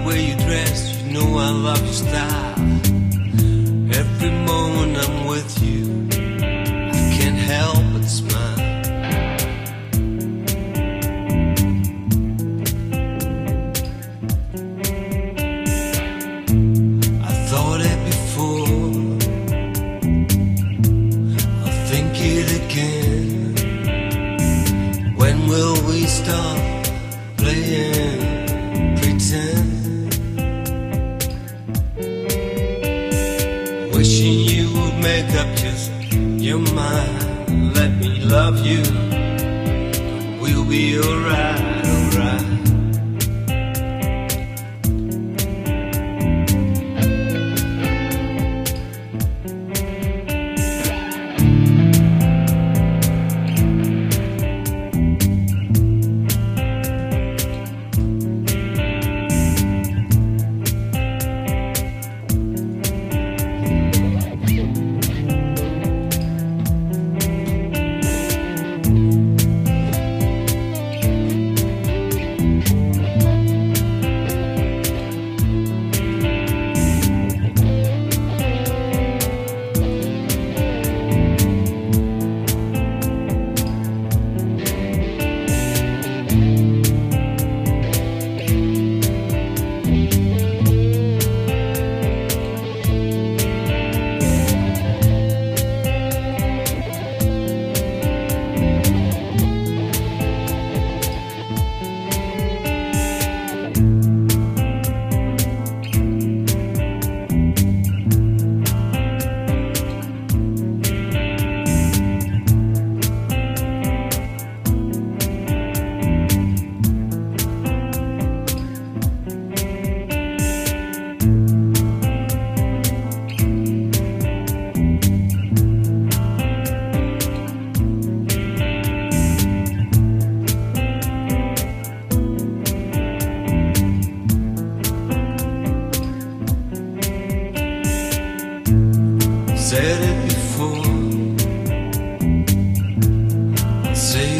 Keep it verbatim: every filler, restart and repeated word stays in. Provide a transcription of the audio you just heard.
way you dress, you know I love your style. Every moment I'm with you, I can't help but smile. I thought it before, I'll think it again. When will we stop playing pretend? Wishing you would make up just your mind. Let me love you, we'll be alright, alright. Said it before, I'll say